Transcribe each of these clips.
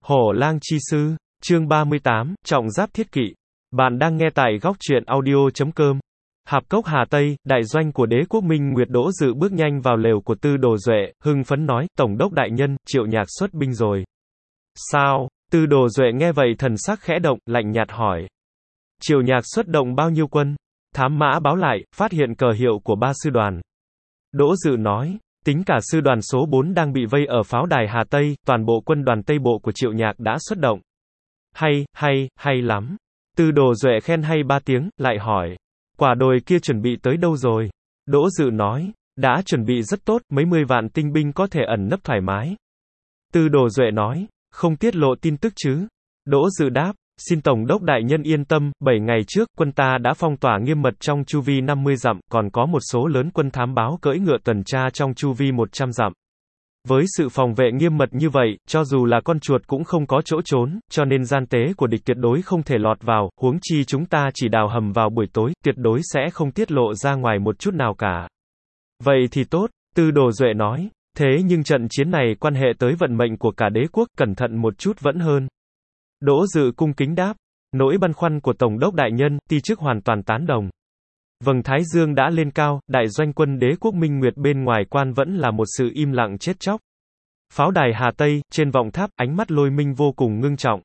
Hổ lang chi sư, chương 38, trọng giáp thiết kỵ. Bạn đang nghe tại góc truyện audio.com. Hạp cốc Hà Tây, đại doanh của đế quốc Minh Nguyệt Đỗ Dự bước nhanh vào lều của Tư Đồ Duệ, hưng phấn nói, Tổng đốc đại nhân, Triệu Nhạc xuất binh rồi. Sao? Tư Đồ Duệ nghe vậy thần sắc khẽ động, lạnh nhạt hỏi. Triệu Nhạc xuất động bao nhiêu quân? Thám mã báo lại, phát hiện cờ hiệu của 3 sư đoàn. Đỗ Dự nói. Tính cả sư đoàn số 4 đang bị vây ở pháo đài Hà Tây, toàn bộ quân đoàn Tây Bộ của Triệu Nhạc đã xuất động. Hay lắm. Tư Đồ Duệ khen hay 3 tiếng, lại hỏi. Quả đồi kia chuẩn bị tới đâu rồi? Đỗ Dự nói. Đã chuẩn bị rất tốt, mấy mươi vạn tinh binh có thể ẩn nấp thoải mái. Tư Đồ Duệ nói. Không tiết lộ tin tức chứ? Đỗ Dự đáp. Xin Tổng đốc đại nhân yên tâm, 7 ngày trước, quân ta đã phong tỏa nghiêm mật trong chu vi 50 dặm, còn có một số lớn quân thám báo cưỡi ngựa tuần tra trong chu vi 100 dặm. Với sự phòng vệ nghiêm mật như vậy, cho dù là con chuột cũng không có chỗ trốn, cho nên gian tế của địch tuyệt đối không thể lọt vào, huống chi chúng ta chỉ đào hầm vào buổi tối, tuyệt đối sẽ không tiết lộ ra ngoài một chút nào cả. Vậy thì tốt, Tư Đồ Duệ nói, thế nhưng trận chiến này quan hệ tới vận mệnh của cả đế quốc, cẩn thận một chút vẫn hơn. Đỗ Dự cung kính đáp, nỗi băn khoăn của Tổng đốc đại nhân, ti chức hoàn toàn tán đồng. Vầng Thái Dương đã lên cao, đại doanh quân đế quốc Minh Nguyệt bên ngoài quan vẫn là một sự im lặng chết chóc. Pháo đài Hà Tây, trên vọng tháp, ánh mắt Lôi Minh vô cùng ngưng trọng.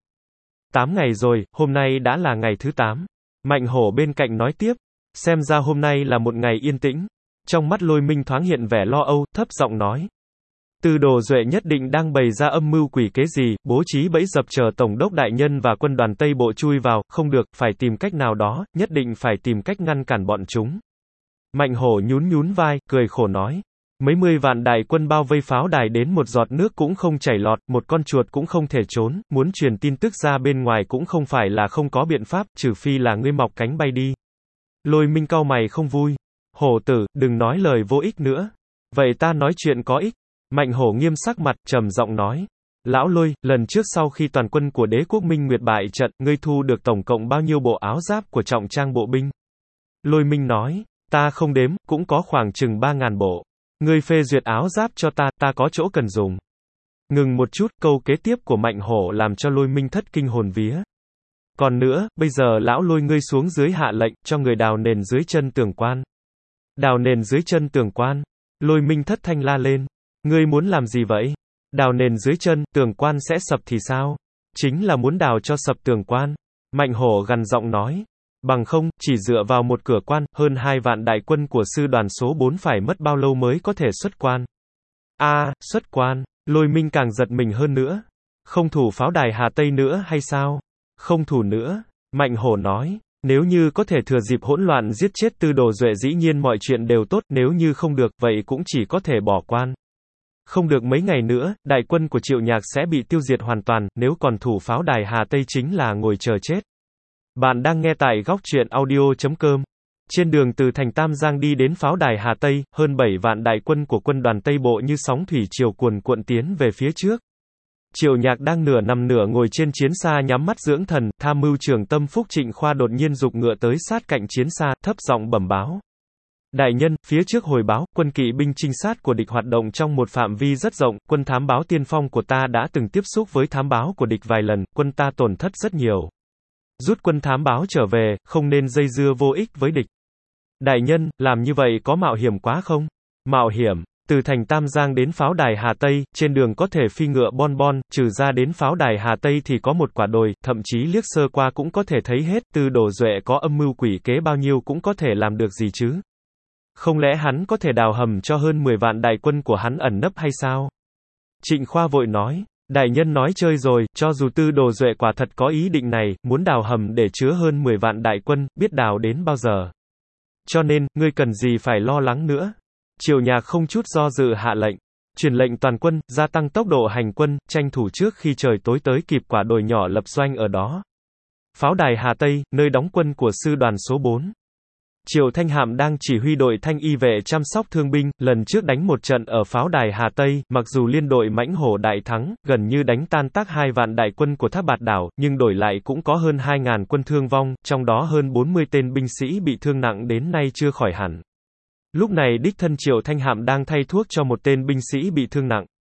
8 ngày rồi, hôm nay đã là ngày thứ 8. Mạnh Hổ bên cạnh nói tiếp, xem ra hôm nay là một ngày yên tĩnh. Trong mắt Lôi Minh thoáng hiện vẻ lo âu, thấp giọng nói. Tư Đồ Duệ nhất định đang bày ra âm mưu quỷ kế gì, bố trí bẫy dập chờ Tổng đốc đại nhân và quân đoàn Tây Bộ chui vào, không được, phải tìm cách nào đó, nhất định phải tìm cách ngăn cản bọn chúng. Mạnh Hổ nhún vai, cười khổ nói. Mấy mươi vạn đại quân bao vây pháo đài đến một giọt nước cũng không chảy lọt, một con chuột cũng không thể trốn, muốn truyền tin tức ra bên ngoài cũng không phải là không có biện pháp, trừ phi là ngươi mọc cánh bay đi. Lôi Minh cau mày không vui. Hổ tử, đừng nói lời vô ích nữa. Vậy ta nói chuyện có ích. Mạnh Hổ nghiêm sắc mặt, trầm giọng nói. Lão Lôi, lần trước sau khi toàn quân của đế quốc Minh Nguyệt bại trận, ngươi thu được tổng cộng bao nhiêu bộ áo giáp của trọng trang bộ binh? Lôi Minh nói, ta không đếm, cũng có khoảng chừng 3.000 bộ. Ngươi phê duyệt áo giáp cho ta có chỗ cần dùng. Ngừng một chút, câu kế tiếp của Mạnh Hổ làm cho Lôi Minh thất kinh hồn vía. Còn nữa, bây giờ lão Lôi ngươi xuống dưới hạ lệnh, cho người đào nền dưới chân tường quan. Đào nền dưới chân tường quan. Lôi Minh thất thanh la lên. Ngươi muốn làm gì vậy? Đào nền dưới chân, tường quan sẽ sập thì sao? Chính là muốn đào cho sập tường quan. Mạnh Hổ gằn giọng nói. Bằng không, chỉ dựa vào một cửa quan, hơn 2 vạn đại quân của sư đoàn số 4 phải mất bao lâu mới có thể xuất quan? Xuất quan. Lôi Minh càng giật mình hơn nữa. Không thủ pháo đài Hà Tây nữa hay sao? Không thủ nữa. Mạnh Hổ nói. Nếu như có thể thừa dịp hỗn loạn giết chết Tư Đồ Duệ dĩ nhiên mọi chuyện đều tốt, nếu như không được, vậy cũng chỉ có thể bỏ quan. Không được mấy ngày nữa, đại quân của Triệu Nhạc sẽ bị tiêu diệt hoàn toàn, nếu còn thủ pháo đài Hà Tây chính là ngồi chờ chết. Bạn đang nghe tại góc truyện audio.com. Trên đường từ thành Tam Giang đi đến pháo đài Hà Tây, hơn 7 vạn đại quân của quân đoàn Tây Bộ như sóng thủy triều cuồn cuộn tiến về phía trước. Triệu Nhạc đang nửa nằm nửa ngồi trên chiến xa nhắm mắt dưỡng thần, tham mưu trưởng Tâm Phúc Trịnh Khoa đột nhiên giục ngựa tới sát cạnh chiến xa, thấp giọng bẩm báo. Đại nhân, phía trước hồi báo, quân kỵ binh trinh sát của địch hoạt động trong một phạm vi rất rộng, quân thám báo tiên phong của ta đã từng tiếp xúc với thám báo của địch vài lần, quân ta tổn thất rất nhiều. Rút quân thám báo trở về, không nên dây dưa vô ích với địch. Đại nhân, làm như vậy có mạo hiểm quá không? Mạo hiểm. Từ thành Tam Giang đến pháo đài Hà Tây, trên đường có thể phi ngựa bon, trừ ra đến pháo đài Hà Tây thì có một quả đồi, thậm chí liếc sơ qua cũng có thể thấy hết, Tư Đồ Duệ có âm mưu quỷ kế bao nhiêu cũng có thể làm được gì chứ? Không lẽ hắn có thể đào hầm cho hơn 10 vạn đại quân của hắn ẩn nấp hay sao? Trịnh Khoa vội nói, đại nhân nói chơi rồi, cho dù Tư Đồ Duệ quả thật có ý định này, muốn đào hầm để chứa hơn 10 vạn đại quân, biết đào đến bao giờ. Cho nên, ngươi cần gì phải lo lắng nữa. Triệu Nhạc không chút do dự hạ lệnh. Truyền lệnh toàn quân, gia tăng tốc độ hành quân, tranh thủ trước khi trời tối tới kịp quả đồi nhỏ lập doanh ở đó. Pháo đài Hà Tây, nơi đóng quân của sư đoàn số 4. Triệu Thanh Hạm đang chỉ huy đội Thanh Y vệ chăm sóc thương binh, lần trước đánh một trận ở pháo đài Hà Tây, mặc dù liên đội Mãnh Hổ đại thắng, gần như đánh tan tác 2 vạn đại quân của Thác Bạt Đảo, nhưng đổi lại cũng có hơn 2.000 quân thương vong, trong đó hơn 40 tên binh sĩ bị thương nặng đến nay chưa khỏi hẳn. Lúc này đích thân Triệu Thanh Hạm đang thay thuốc cho một tên binh sĩ bị thương nặng.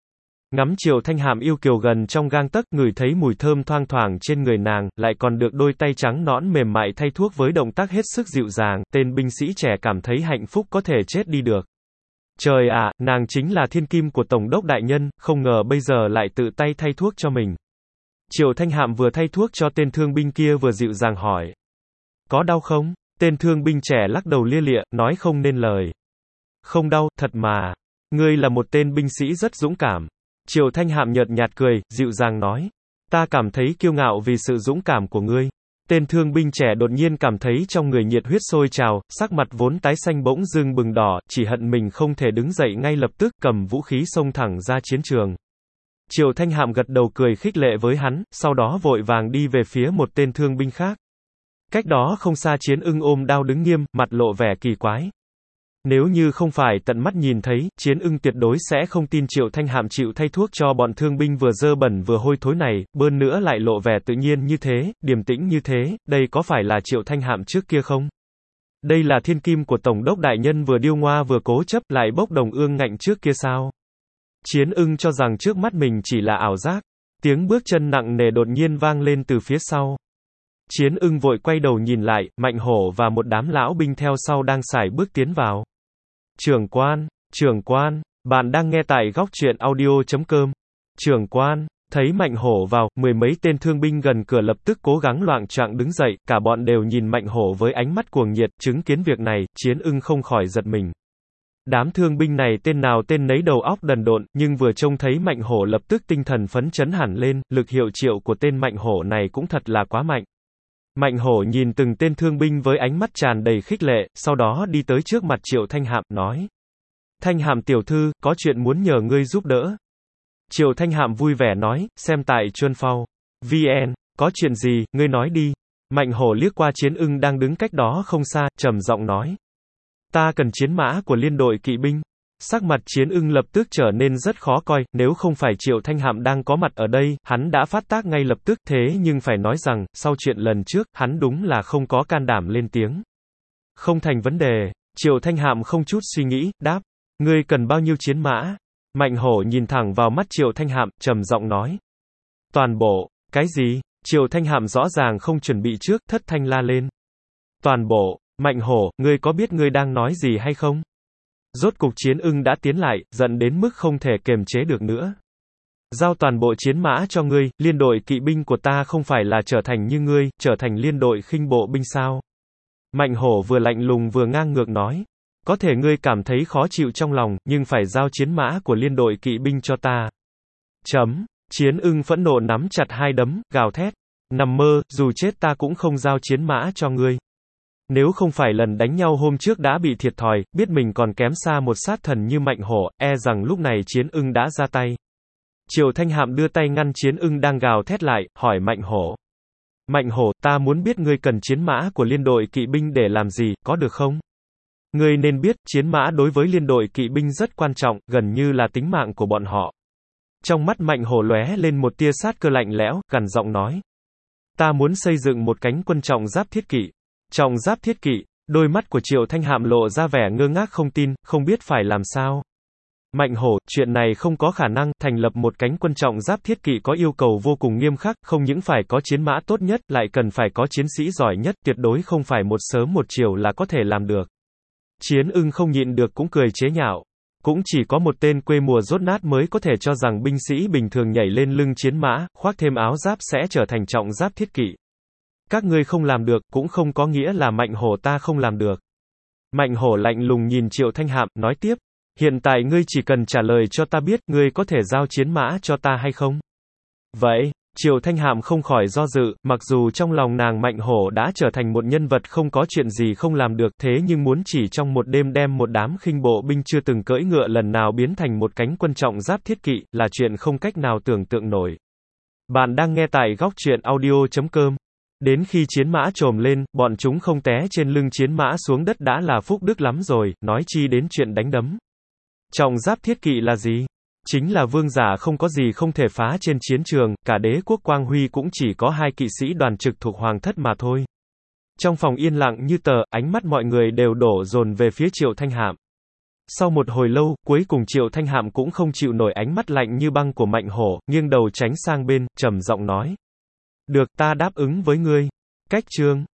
Ngắm Triệu Thanh Hàm yêu kiều gần trong gang tấc, ngửi thấy mùi thơm thoang thoảng trên người nàng, lại còn được đôi tay trắng nõn mềm mại thay thuốc với động tác hết sức dịu dàng, tên binh sĩ trẻ cảm thấy hạnh phúc có thể chết đi được. Trời ạ, nàng chính là thiên kim của Tổng đốc đại nhân, không ngờ bây giờ lại tự tay thay thuốc cho mình. Triệu Thanh Hàm vừa thay thuốc cho tên thương binh kia vừa dịu dàng hỏi. Có đau không? Tên thương binh trẻ lắc đầu lia lịa, nói không nên lời. Không đau, thật mà. Ngươi là một tên binh sĩ rất dũng cảm. Triệu Thanh Hàm nhợt nhạt cười, dịu dàng nói. Ta cảm thấy kiêu ngạo vì sự dũng cảm của ngươi. Tên thương binh trẻ đột nhiên cảm thấy trong người nhiệt huyết sôi trào, sắc mặt vốn tái xanh bỗng dưng bừng đỏ, chỉ hận mình không thể đứng dậy ngay lập tức, cầm vũ khí xông thẳng ra chiến trường. Triệu Thanh Hàm gật đầu cười khích lệ với hắn, sau đó vội vàng đi về phía một tên thương binh khác. Cách đó không xa Chiến Ưng ôm đao đứng nghiêm, mặt lộ vẻ kỳ quái. Nếu như không phải tận mắt nhìn thấy, Chiến Ưng tuyệt đối sẽ không tin Triệu Thanh Hàm chịu thay thuốc cho bọn thương binh vừa dơ bẩn vừa hôi thối này, bơn nữa lại lộ vẻ tự nhiên như thế, điềm tĩnh như thế, đây có phải là Triệu Thanh Hàm trước kia không? Đây là thiên kim của Tổng đốc đại nhân vừa điêu ngoa vừa cố chấp lại bốc đồng ương ngạnh trước kia sao? Chiến Ưng cho rằng trước mắt mình chỉ là ảo giác. Tiếng bước chân nặng nề đột nhiên vang lên từ phía sau. Chiến Ưng vội quay đầu nhìn lại, Mạnh Hổ và một đám lão binh theo sau đang sải bước tiến vào. Trưởng quan, bạn đang nghe tại góc truyện audio.com. Trưởng quan, thấy Mạnh Hổ vào, mười mấy tên thương binh gần cửa lập tức cố gắng loạng choạng đứng dậy, cả bọn đều nhìn Mạnh Hổ với ánh mắt cuồng nhiệt, chứng kiến việc này, Chiến Ưng không khỏi giật mình. Đám thương binh này tên nào tên nấy đầu óc đần độn, nhưng vừa trông thấy Mạnh Hổ lập tức tinh thần phấn chấn hẳn lên, lực hiệu triệu của tên Mạnh Hổ này cũng thật là quá mạnh. Mạnh Hổ nhìn từng tên thương binh với ánh mắt tràn đầy khích lệ, sau đó đi tới trước mặt Triệu Thanh Hàm, nói. Thanh Hàm tiểu thư, có chuyện muốn nhờ ngươi giúp đỡ. Triệu Thanh Hàm vui vẻ nói, xem tại Chuân Phao. VN, có chuyện gì, ngươi nói đi. Mạnh Hổ liếc qua Chiến Ưng đang đứng cách đó không xa, trầm giọng nói. Ta cần chiến mã của liên đội kỵ binh. Sắc mặt Chiến Ưng lập tức trở nên rất khó coi, nếu không phải Triệu Thanh Hàm đang có mặt ở đây, hắn đã phát tác ngay lập tức, thế nhưng phải nói rằng, sau chuyện lần trước, hắn đúng là không có can đảm lên tiếng. Không thành vấn đề, Triệu Thanh Hàm không chút suy nghĩ, đáp, ngươi cần bao nhiêu chiến mã? Mạnh Hổ nhìn thẳng vào mắt Triệu Thanh Hàm, trầm giọng nói. Toàn bộ, cái gì? Triệu Thanh Hàm rõ ràng không chuẩn bị trước, thất thanh la lên. Toàn bộ, Mạnh Hổ, ngươi có biết ngươi đang nói gì hay không? Rốt cục Chiến Ưng đã tiến lại, giận đến mức không thể kiềm chế được nữa. Giao toàn bộ chiến mã cho ngươi, liên đội kỵ binh của ta không phải là trở thành như ngươi, trở thành liên đội khinh bộ binh sao? Mạnh Hổ vừa lạnh lùng vừa ngang ngược nói. Có thể ngươi cảm thấy khó chịu trong lòng, nhưng phải giao chiến mã của liên đội kỵ binh cho ta. Chiến Ưng phẫn nộ nắm chặt hai đấm, gào thét. Nằm mơ, dù chết ta cũng không giao chiến mã cho ngươi. Nếu không phải lần đánh nhau hôm trước đã bị thiệt thòi, biết mình còn kém xa một sát thần như Mạnh Hổ, e rằng lúc này Chiến Ưng đã ra tay. Triệu Thanh Hàm đưa tay ngăn Chiến Ưng đang gào thét lại, hỏi Mạnh Hổ. Mạnh Hổ, ta muốn biết ngươi cần chiến mã của liên đội kỵ binh để làm gì, có được không? Ngươi nên biết, chiến mã đối với liên đội kỵ binh rất quan trọng, gần như là tính mạng của bọn họ. Trong mắt Mạnh Hổ lóe lên một tia sát cơ lạnh lẽo, gằn giọng nói. Ta muốn xây dựng một cánh quân trọng giáp thiết kỵ. Trọng giáp thiết kỵ, đôi mắt của Triệu Thanh Hàm lộ ra vẻ ngơ ngác không tin, không biết phải làm sao. Mạnh Hổ, chuyện này không có khả năng, thành lập một cánh quân trọng giáp thiết kỵ có yêu cầu vô cùng nghiêm khắc, không những phải có chiến mã tốt nhất, lại cần phải có chiến sĩ giỏi nhất, tuyệt đối không phải một sớm một chiều là có thể làm được. Chiến Ưng không nhịn được cũng cười chế nhạo. Cũng chỉ có một tên quê mùa dốt nát mới có thể cho rằng binh sĩ bình thường nhảy lên lưng chiến mã, khoác thêm áo giáp sẽ trở thành trọng giáp thiết kỵ. Các ngươi không làm được, cũng không có nghĩa là Mạnh Hổ ta không làm được. Mạnh Hổ lạnh lùng nhìn Triệu Thanh Hàm, nói tiếp. Hiện tại ngươi chỉ cần trả lời cho ta biết, ngươi có thể giao chiến mã cho ta hay không? Vậy, Triệu Thanh Hàm không khỏi do dự, mặc dù trong lòng nàng Mạnh Hổ đã trở thành một nhân vật không có chuyện gì không làm được, thế nhưng muốn chỉ trong một đêm đem một đám khinh bộ binh chưa từng cưỡi ngựa lần nào biến thành một cánh quân trọng giáp thiết kỵ, là chuyện không cách nào tưởng tượng nổi. Bạn đang nghe tại góc truyện audio.com. Đến khi chiến mã trồm lên, bọn chúng không té trên lưng chiến mã xuống đất đã là phúc đức lắm rồi, nói chi đến chuyện đánh đấm. Trọng giáp thiết kỵ là gì? Chính là vương giả không có gì không thể phá trên chiến trường, cả đế quốc Quang Huy cũng chỉ có 2 kỵ sĩ đoàn trực thuộc hoàng thất mà thôi. Trong phòng yên lặng như tờ, ánh mắt mọi người đều đổ dồn về phía Triệu Thanh Hàm. Sau một hồi lâu, cuối cùng Triệu Thanh Hạm cũng không chịu nổi ánh mắt lạnh như băng của Mạnh Hổ, nghiêng đầu tránh sang bên, trầm giọng nói. Được, ta đáp ứng với ngươi. Cách chương